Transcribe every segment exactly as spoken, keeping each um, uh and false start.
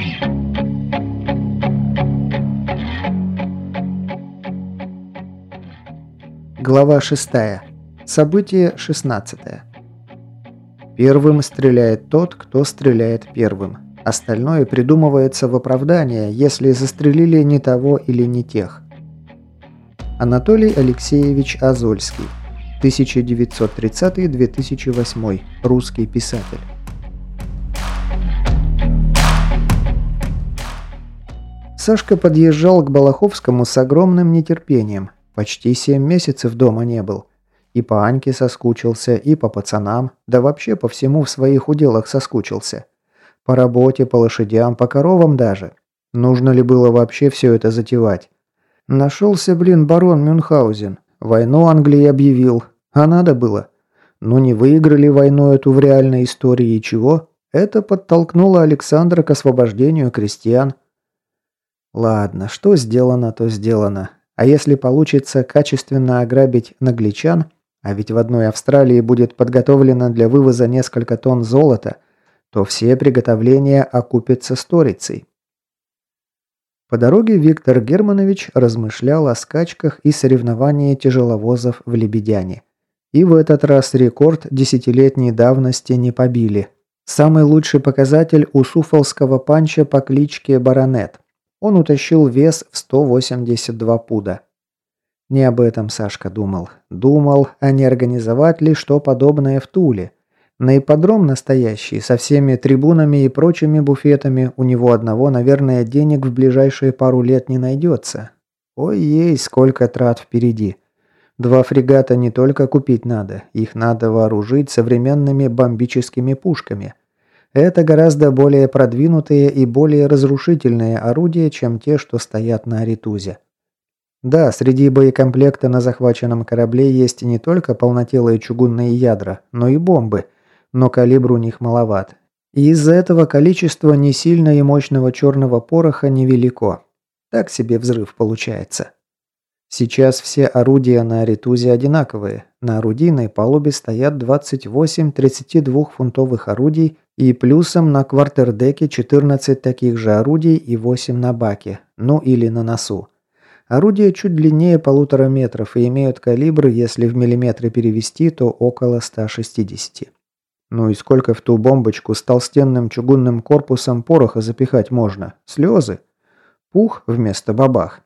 Глава шестая. Событие шестнадцатое. Первым стреляет тот, кто стреляет первым. Остальное придумывается в оправдание, если застрелили не того или не тех. Анатолий Алексеевич Азольский. тысяча девятьсот тридцатый - две тысячи восьмой. Русский писатель. Сашка подъезжал к Балаховскому с огромным нетерпением. Почти семь месяцев дома не был. И по Аньке соскучился, и по пацанам, да вообще по всему в своих уделах соскучился. По работе, по лошадям, по коровам даже. Нужно ли было вообще все это затевать? Нашелся, блин, барон Мюнхгаузен. Войну Англии объявил. А надо было. Ну не выиграли войну эту в реальной истории, и чего? Это подтолкнуло Александра к освобождению крестьян. Ладно, что сделано, то сделано. А если получится качественно ограбить нагличан, а ведь в одной Австралии будет подготовлено для вывоза несколько тонн золота, то все приготовления окупятся сторицей. По дороге Виктор Германович размышлял о скачках и соревновании тяжеловозов в Лебедяне. И в этот раз рекорд десятилетней давности не побили. Самый лучший показатель у суфолского панча по кличке Баронет. Он утащил вес в сто восемьдесят два пуда. Не об этом Сашка думал. Думал, а не организовать ли что подобное в Туле. На ипподром настоящий, со всеми трибунами и прочими буфетами, у него одного, наверное, денег в ближайшие пару лет не найдется. Ой-ей, сколько трат впереди. Два фрегата не только купить надо, их надо вооружить современными бомбическими пушками. Это гораздо более продвинутые и более разрушительные орудия, чем те, что стоят на Аритузе. Да, среди боекомплекта на захваченном корабле есть не только полнотелые чугунные ядра, но и бомбы, но калибр у них маловат. И из-за этого количество не сильно и мощного черного пороха невелико. Так себе взрыв получается. Сейчас все орудия на Аритузе одинаковые. На орудийной палубе стоят двадцать восемь тридцатидвухфунтовых орудий и плюсом на квартердеке четырнадцать таких же орудий и восемь на баке, ну или на носу. Орудия чуть длиннее полутора метров и имеют калибр, если в миллиметры перевести, то около ста шестидесяти. Ну и сколько в ту бомбочку с толстенным чугунным корпусом пороха запихать можно? Слезы? Пух вместо бабах.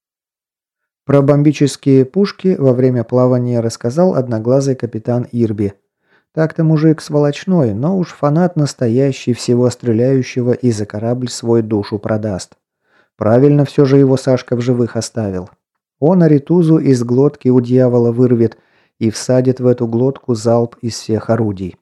Про бомбические пушки во время плавания рассказал одноглазый капитан Ирби. Так-то мужик сволочной, но уж фанат настоящий, всего стреляющего, и за корабль свой душу продаст. Правильно все же его Сашка в живых оставил. Он Аритузу из глотки у дьявола вырвет и всадит в эту глотку залп из всех орудий.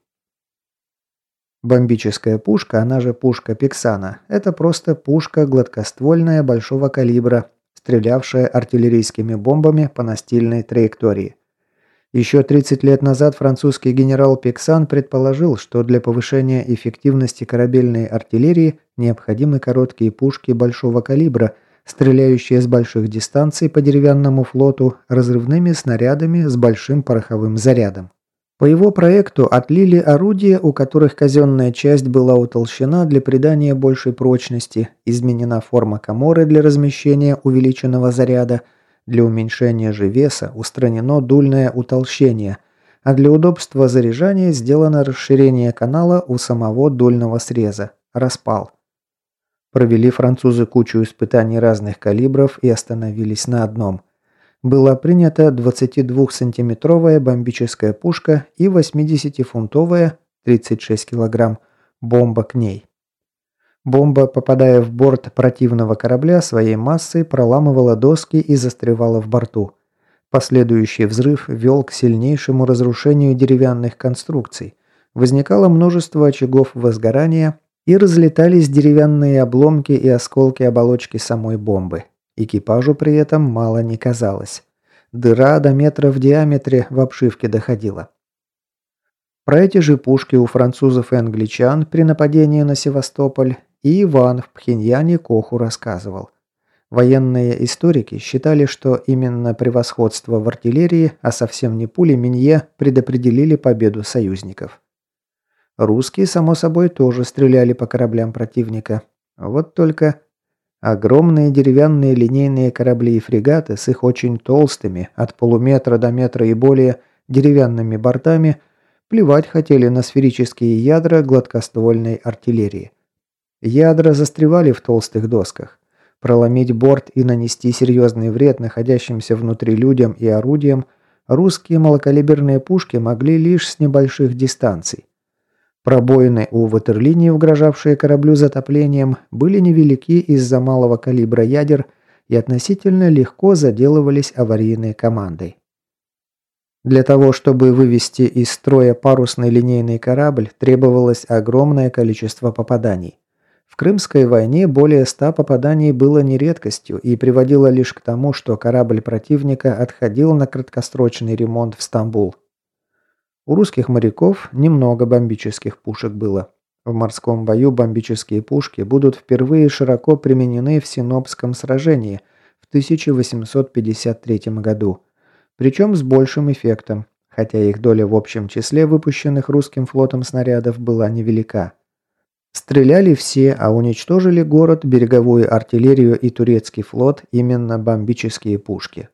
Бомбическая пушка, она же пушка Пиксана, это просто пушка гладкоствольная большого калибра, стрелявшая артиллерийскими бомбами по настильной траектории. Еще тридцать лет назад французский генерал Пиксан предположил, что для повышения эффективности корабельной артиллерии необходимы короткие пушки большого калибра, стреляющие с больших дистанций по деревянному флоту разрывными снарядами с большим пороховым зарядом. По его проекту отлили орудия, у которых казенная часть была утолщена для придания большей прочности, изменена форма каморы для размещения увеличенного заряда, для уменьшения же веса устранено дульное утолщение, а для удобства заряжания сделано расширение канала у самого дульного среза – распал. Провели французы кучу испытаний разных калибров и остановились на одном. Была принята двадцатидвухсантиметровая бомбическая пушка и восьмидесятифунтовая, тридцать шесть килограмм, бомба к ней. Бомба, попадая в борт противного корабля, своей массой проламывала доски и застревала в борту. Последующий взрыв вел к сильнейшему разрушению деревянных конструкций. Возникало множество очагов возгорания и разлетались деревянные обломки и осколки оболочки самой бомбы. Экипажу при этом мало не казалось. Дыра до метра в диаметре в обшивке доходила. Про эти же пушки у французов и англичан при нападении на Севастополь и Иван в Пхеньяне Коху рассказывал. Военные историки считали, что именно превосходство в артиллерии, а совсем не пули Минье, предопределили победу союзников. Русские, само собой, тоже стреляли по кораблям противника. Вот только огромные деревянные линейные корабли и фрегаты с их очень толстыми, от полуметра до метра и более, деревянными бортами плевать хотели на сферические ядра гладкоствольной артиллерии. Ядра застревали в толстых досках. Проломить борт и нанести серьезный вред находящимся внутри людям и орудиям русские малокалиберные пушки могли лишь с небольших дистанций. Пробоины у ватерлинии, угрожавшие кораблю затоплением, были невелики из-за малого калибра ядер и относительно легко заделывались аварийной командой. Для того, чтобы вывести из строя парусный линейный корабль, требовалось огромное количество попаданий. В Крымской войне более ста попаданий было не редкостью и приводило лишь к тому, что корабль противника отходил на краткосрочный ремонт в Стамбул. У русских моряков немного бомбических пушек было. В морском бою бомбические пушки будут впервые широко применены в Синопском сражении в тысяча восемьсот пятьдесят третьем году, причем с большим эффектом, хотя их доля в общем числе выпущенных русским флотом снарядов была невелика. Стреляли все, а уничтожили город, береговую артиллерию и турецкий флот именно бомбические пушки.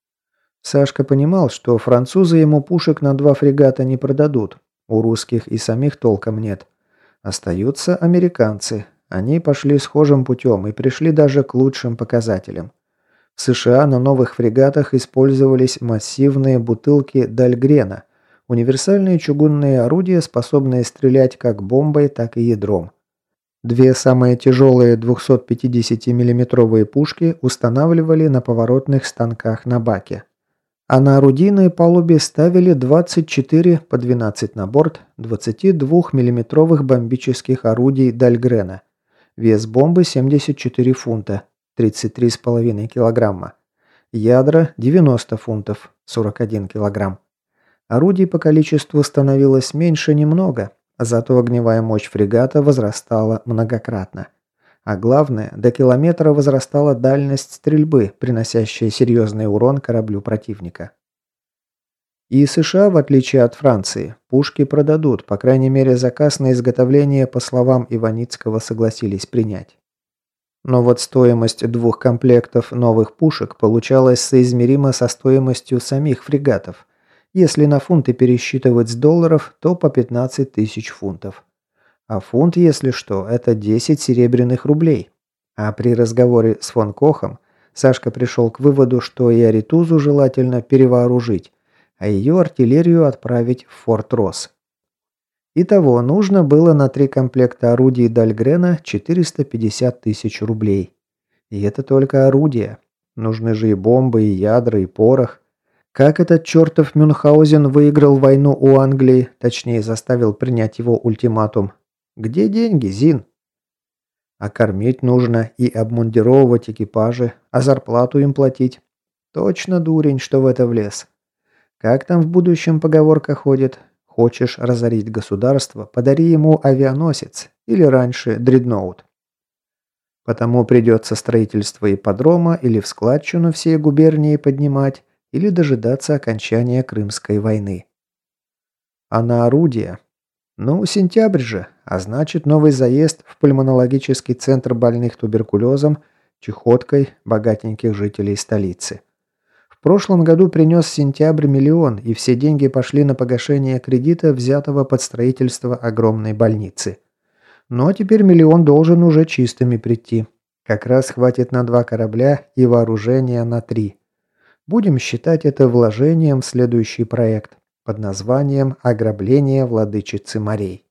Сашка понимал, что французы ему пушек на два фрегата не продадут, у русских и самих толком нет. Остаются американцы. Они пошли схожим путем и пришли даже к лучшим показателям. В США на новых фрегатах использовались массивные бутылки Дальгрена, универсальные чугунные орудия, способные стрелять как бомбой, так и ядром. Две самые тяжелые двухсотпятидесятимиллиметровые пушки устанавливали на поворотных станках на баке. А на орудийной палубе ставили двадцать четыре по двенадцать на борт двадцатидвухмиллиметровых бомбических орудий Дальгрена. Вес бомбы семьдесят четыре фунта, тридцать три с половиной килограмма. Ядра девяносто фунтов, сорок один килограмм. Орудий по количеству становилось меньше немного, зато огневая мощь фрегата возрастала многократно. А главное, до километра возрастала дальность стрельбы, приносящая серьезный урон кораблю противника. И США, в отличие от Франции, пушки продадут, по крайней мере заказ на изготовление, по словам Иваницкого, согласились принять. Но вот стоимость двух комплектов новых пушек получалась соизмерима со стоимостью самих фрегатов. Если на фунты пересчитывать с долларов, то по пятнадцать тысяч фунтов. А фунт, если что, это десять серебряных рублей. А при разговоре с фон Кохом Сашка пришел к выводу, что и Аритузу желательно перевооружить, а ее артиллерию отправить в Форт Росс. Итого нужно было на три комплекта орудий Дальгрена четыреста пятьдесят тысяч рублей. И это только орудия. Нужны же и бомбы, и ядра, и порох. Как этот чертов Мюнхгаузен выиграл войну у Англии, точнее заставил принять его ультиматум? Где деньги, Зин? А кормить нужно и обмундировывать экипажи, а зарплату им платить. Точно дурень, что в это влез. Как там в будущем поговорка ходит? Хочешь разорить государство, подари ему авианосец, или раньше дредноут. Потому придется строительство ипподрома или в складчину всей губернии поднимать, или дожидаться окончания Крымской войны. А на орудия? Ну, сентябрь же, а значит новый заезд в пульмонологический центр больных туберкулезом, чехоткой богатеньких жителей столицы. В прошлом году принес сентябрь миллион, и все деньги пошли на погашение кредита, взятого под строительство огромной больницы. Ну а теперь миллион должен уже чистыми прийти. Как раз хватит на два корабля и вооружения на три. Будем считать это вложением в следующий проект под названием «Ограбление владычицы морей».